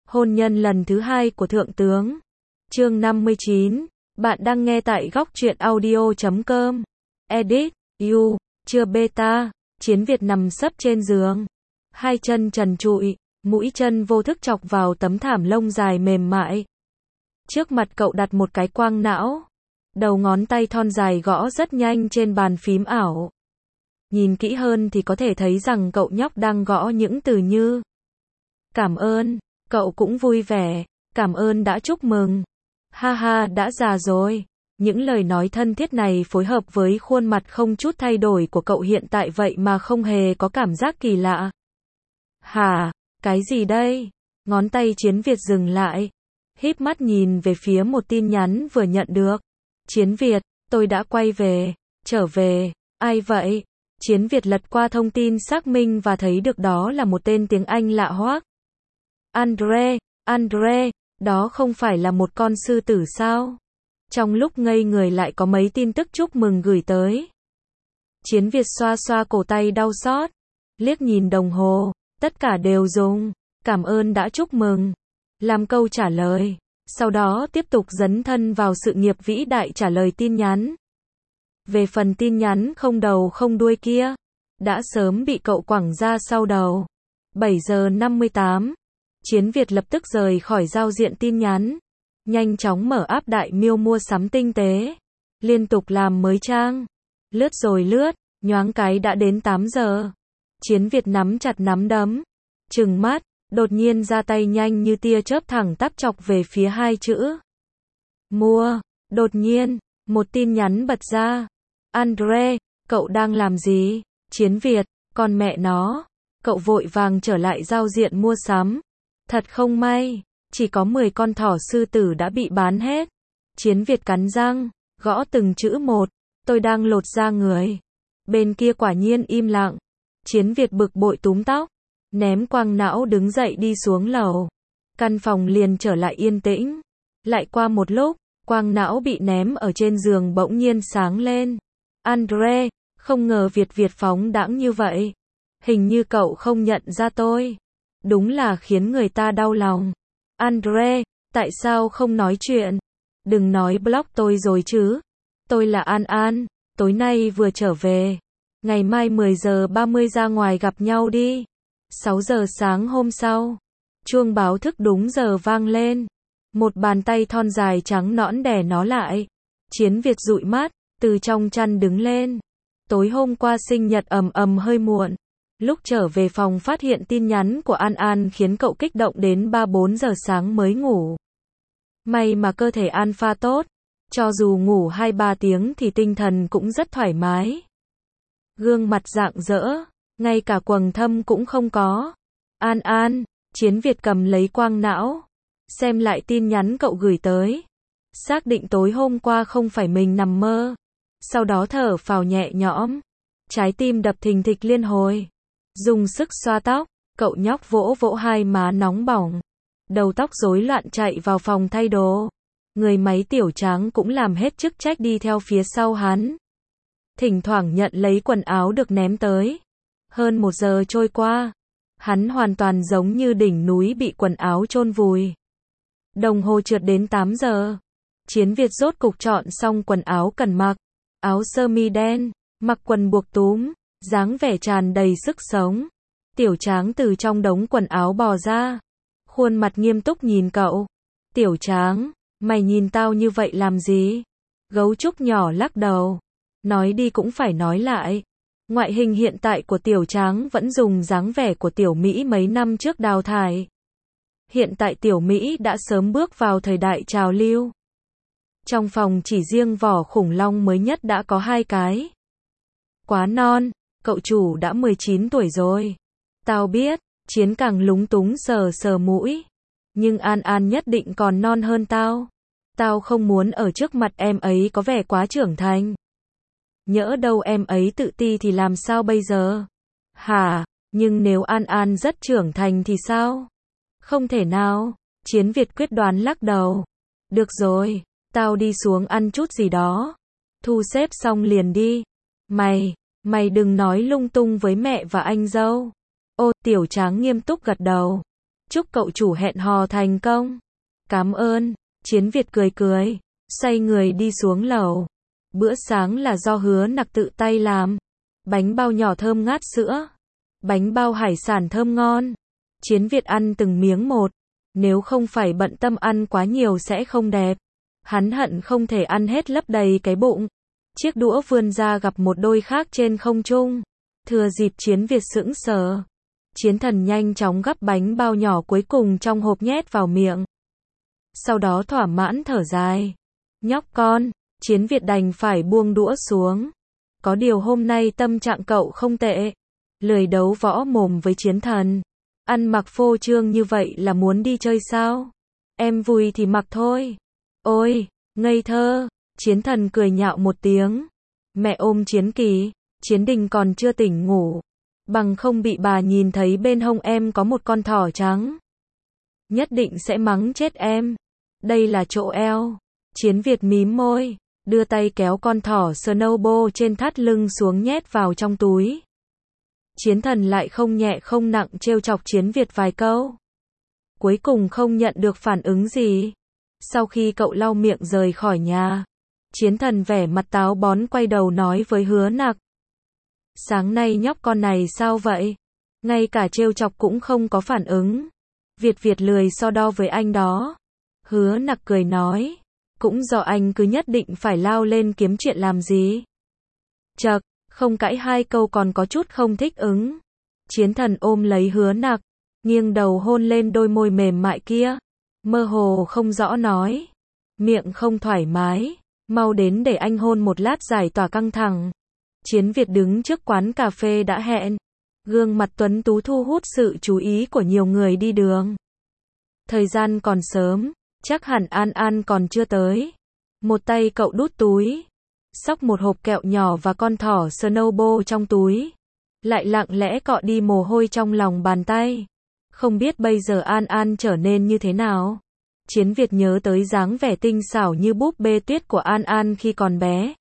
Hôn nhân lần thứ 2 của Thượng tướng. Chương 59. Bạn đang nghe tại góc truyện audio.com. Edit. You. Chưa beta. Chiến Việt nằm sấp trên giường. Hai chân trần trụi, mũi chân vô thức chọc vào tấm thảm lông dài mềm mại. Trước mặt cậu đặt một cái quang não. Đầu ngón tay thon dài gõ rất nhanh trên bàn phím ảo. Nhìn kỹ hơn thì có thể thấy rằng cậu nhóc đang gõ những từ như cảm ơn, cậu cũng vui vẻ, cảm ơn đã chúc mừng. Ha ha, đã già rồi. Những lời nói thân thiết này phối hợp với khuôn mặt không chút thay đổi của cậu hiện tại vậy mà không hề có cảm giác kỳ lạ. Hả, cái gì đây? Ngón tay Chiến Việt dừng lại, híp mắt nhìn về phía một tin nhắn vừa nhận được. Chiến Việt, tôi đã quay về, trở về, ai vậy? Chiến Việt lật qua thông tin xác minh và thấy được đó là một tên tiếng Anh lạ hoắc. Andre, đó không phải là một con sư tử sao? Trong lúc ngây người lại có mấy tin tức chúc mừng gửi tới. Chiến Việt xoa xoa cổ tay đau xót, liếc nhìn đồng hồ, tất cả đều dùng cảm ơn đã chúc mừng làm câu trả lời, sau đó tiếp tục dấn thân vào sự nghiệp vĩ đại trả lời tin nhắn. Về phần tin nhắn không đầu không đuôi kia, đã sớm bị cậu quẳng ra sau đầu. 7 giờ 58, Chiến Việt lập tức rời khỏi giao diện tin nhắn, nhanh chóng mở app Đại Miêu mua sắm tinh tế, liên tục làm mới trang, lướt rồi lướt, nhoáng cái đã đến 8 giờ. Chiến Việt nắm chặt nắm đấm, trừng mắt, đột nhiên ra tay nhanh như tia chớp thẳng tắp chọc về phía hai chữ mua. Đột nhiên, một tin nhắn bật ra. Andre, cậu đang làm gì? Chiến Việt, con mẹ nó. Cậu vội vàng trở lại giao diện mua sắm. Thật không may, chỉ có 10 con thỏ sư tử đã bị bán hết. Chiến Việt cắn răng, gõ từng chữ một. Tôi đang lột da người. Bên kia quả nhiên im lặng. Chiến Việt bực bội túm tóc, ném quang não đứng dậy đi xuống lầu. Căn phòng liền trở lại yên tĩnh. Lại qua một lúc, quang não bị ném ở trên giường bỗng nhiên sáng lên. Andre, không ngờ Việt phóng đãng như vậy. Hình như cậu không nhận ra tôi. Đúng là khiến người ta đau lòng. Andre, tại sao không nói chuyện? Đừng nói block tôi rồi chứ. Tôi là An, tối nay vừa trở về. Ngày mai 10 giờ 30 ra ngoài gặp nhau đi. 6 giờ sáng hôm sau, chuông báo thức đúng giờ vang lên. Một bàn tay thon dài trắng nõn đè nó lại. Chiến Việt dụi mắt, từ trong chăn đứng lên. Tối hôm qua sinh nhật hơi muộn. Lúc trở về phòng phát hiện tin nhắn của An khiến cậu kích động đến 3-4 giờ sáng mới ngủ. May mà cơ thể Alpha tốt, cho dù ngủ 2-3 tiếng thì tinh thần cũng rất thoải mái. Gương mặt rạng rỡ, ngay cả quầng thâm cũng không có. An, Chiến Việt cầm lấy quang não, xem lại tin nhắn cậu gửi tới. Xác định tối hôm qua không phải mình nằm mơ. Sau đó thở phào nhẹ nhõm, trái tim đập thình thịch liên hồi. Dùng sức xoa tóc, cậu nhóc vỗ vỗ hai má nóng bỏng. Đầu tóc rối loạn chạy vào phòng thay đồ. Người máy Tiểu Tráng cũng làm hết chức trách đi theo phía sau hắn. Thỉnh thoảng nhận lấy quần áo được ném tới. Hơn 1 giờ trôi qua, hắn hoàn toàn giống như đỉnh núi bị quần áo chôn vùi. Đồng hồ trượt đến 8 giờ. Chiến Việt rốt cục chọn xong quần áo cần mặc. Áo sơ mi đen, mặc quần buộc túm, dáng vẻ tràn đầy sức sống. Tiểu Tráng từ trong đống quần áo bò ra, khuôn mặt nghiêm túc nhìn cậu. Tiểu Tráng, mày nhìn tao như vậy làm gì? Gấu trúc nhỏ lắc đầu. Nói đi cũng phải nói lại. Ngoại hình hiện tại của Tiểu Tráng vẫn dùng dáng vẻ của Tiểu Mỹ mấy năm trước đào thải. Hiện tại Tiểu Mỹ đã sớm bước vào thời đại trào lưu. Trong phòng chỉ riêng vỏ khủng long mới nhất đã có 2 cái. Quá non, cậu chủ đã 19 tuổi rồi. Tao biết, Chiến càng lúng túng sờ mũi. Nhưng An nhất định còn non hơn tao. Tao không muốn ở trước mặt em ấy có vẻ quá trưởng thành. Nhỡ đâu em ấy tự ti thì làm sao bây giờ? Hả, nhưng nếu An rất trưởng thành thì sao? Không thể nào, Chiến Việt quyết đoán lắc đầu. Được rồi, tao đi xuống ăn chút gì đó. Thu xếp xong liền đi. Mày đừng nói lung tung với mẹ và anh dâu. Ô, Tiểu Tráng nghiêm túc gật đầu. Chúc cậu chủ hẹn hò thành công. Cảm ơn. Chiến Việt cười cười, xoay người đi xuống lầu. Bữa sáng là do Hứa Nặc tự tay làm. Bánh bao nhỏ thơm ngát sữa. Bánh bao hải sản thơm ngon. Chiến Việt ăn từng miếng một. Nếu không phải bận tâm ăn quá nhiều sẽ không đẹp. Hắn hận không thể ăn hết lấp đầy cái bụng. Chiếc đũa vươn ra gặp một đôi khác trên không trung. Thừa dịp Chiến Việt sững sờ, Chiến Thần nhanh chóng gắp bánh bao nhỏ cuối cùng trong hộp nhét vào miệng. Sau đó thỏa mãn thở dài. Nhóc con, Chiến Việt đành phải buông đũa xuống. Có điều hôm nay tâm trạng cậu không tệ. Lười đấu võ mồm với Chiến Thần. Ăn mặc phô trương như vậy là muốn đi chơi sao? Em vui thì mặc thôi. Ôi, ngây thơ. Chiến Thần cười nhạo một tiếng. Mẹ ôm Chiến Kỳ, Chiến Đình còn chưa tỉnh ngủ. Bằng không bị bà nhìn thấy bên hông em có một con thỏ trắng. Nhất định sẽ mắng chết em. Đây là chỗ eo. Chiến Việt mím môi, đưa tay kéo con thỏ Snowball trên thắt lưng xuống nhét vào trong túi. Chiến Thần lại không nhẹ không nặng trêu chọc Chiến Việt vài câu. Cuối cùng không nhận được phản ứng gì. Sau khi cậu lau miệng rời khỏi nhà, Chiến Thần vẻ mặt táo bón quay đầu nói với Hứa Nặc. Sáng nay nhóc con này sao vậy? Ngay cả trêu chọc cũng không có phản ứng. Việt lười so đo với anh đó. Hứa Nặc cười nói. Cũng do anh cứ nhất định phải lao lên kiếm chuyện làm gì. Chậc, không cãi hai câu còn có chút không thích ứng. Chiến Thần ôm lấy Hứa Nặc, nghiêng đầu hôn lên đôi môi mềm mại kia. Mơ hồ không rõ nói. Miệng không thoải mái. Mau đến để anh hôn một lát giải tỏa căng thẳng. Chiến Việt đứng trước quán cà phê đã hẹn. Gương mặt tuấn tú thu hút sự chú ý của nhiều người đi đường. Thời gian còn sớm, chắc hẳn An An còn chưa tới. Một tay cậu đút túi, xóc một hộp kẹo nhỏ và con thỏ Snowball trong túi. Lại lặng lẽ cọ đi mồ hôi trong lòng bàn tay. Không biết bây giờ An An trở nên như thế nào. Chiến Việt nhớ tới dáng vẻ tinh xảo như búp bê tuyết của An An khi còn bé.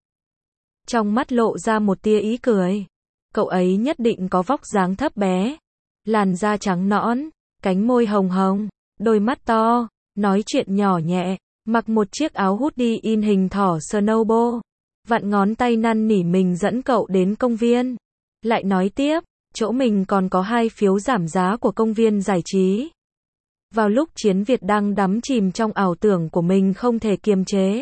Trong mắt lộ ra một tia ý cười. Cậu ấy nhất định có vóc dáng thấp bé, làn da trắng nõn, cánh môi hồng hồng, đôi mắt to, nói chuyện nhỏ nhẹ, mặc một chiếc áo hoodie in hình thỏ Snowball, vặn ngón tay năn nỉ mình dẫn cậu đến công viên. Lại nói tiếp, chỗ mình còn có 2 phiếu giảm giá của công viên giải trí. Vào lúc Chiến Việt đang đắm chìm trong ảo tưởng của mình không thể kiềm chế.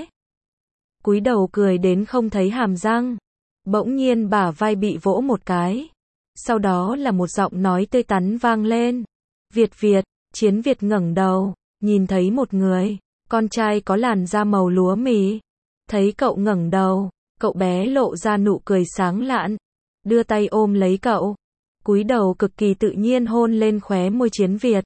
Cúi đầu cười đến không thấy hàm răng. Bỗng nhiên bả vai bị vỗ một cái. Sau đó là một giọng nói tươi tắn vang lên. Việt, Chiến Việt ngẩng đầu, nhìn thấy một người, con trai có làn da màu lúa mì. Thấy cậu ngẩng đầu, cậu bé lộ ra nụ cười sáng lạn, đưa tay ôm lấy cậu, cúi đầu cực kỳ tự nhiên hôn lên khóe môi Chiến Việt.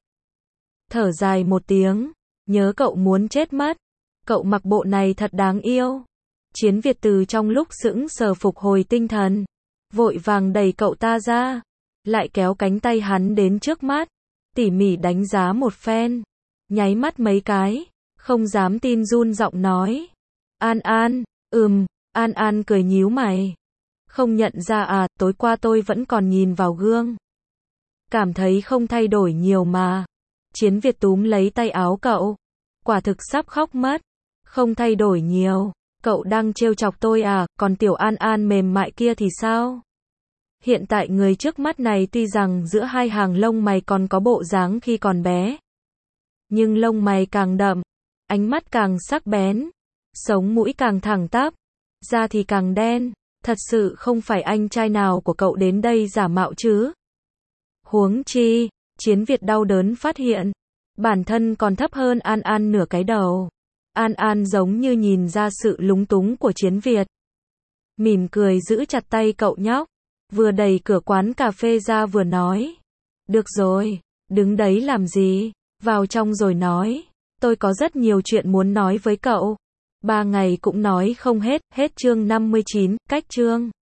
Thở dài một tiếng, nhớ cậu muốn chết mất. Cậu mặc bộ này thật đáng yêu. Chiến Việt từ trong lúc sững sờ phục hồi tinh thần, vội vàng đẩy cậu ta ra, lại kéo cánh tay hắn đến trước mắt, tỉ mỉ đánh giá một phen, nháy mắt mấy cái, không dám tin run giọng nói. An An, An An cười nhíu mày. Không nhận ra à, tối qua tôi vẫn còn nhìn vào gương. Cảm thấy không thay đổi nhiều mà. Chiến Việt túm lấy tay áo cậu. Quả thực sắp khóc mất. Không thay đổi nhiều. Cậu đang trêu chọc tôi à, còn tiểu An An mềm mại kia thì sao? Hiện tại người trước mắt này tuy rằng giữa hai hàng lông mày còn có bộ dáng khi còn bé. Nhưng lông mày càng đậm, ánh mắt càng sắc bén, sống mũi càng thẳng tắp, da thì càng đen. Thật sự không phải anh trai nào của cậu đến đây giả mạo chứ? Huống chi, Chiến Việt đau đớn phát hiện, bản thân còn thấp hơn An An nửa cái đầu. An An giống như nhìn ra sự lúng túng của Chiến Việt. Mỉm cười giữ chặt tay cậu nhóc, vừa đẩy cửa quán cà phê ra vừa nói. Được rồi, đứng đấy làm gì, vào trong rồi nói. Tôi có rất nhiều chuyện muốn nói với cậu. 3 ngày cũng nói không hết. Hết chương 59, cách chương.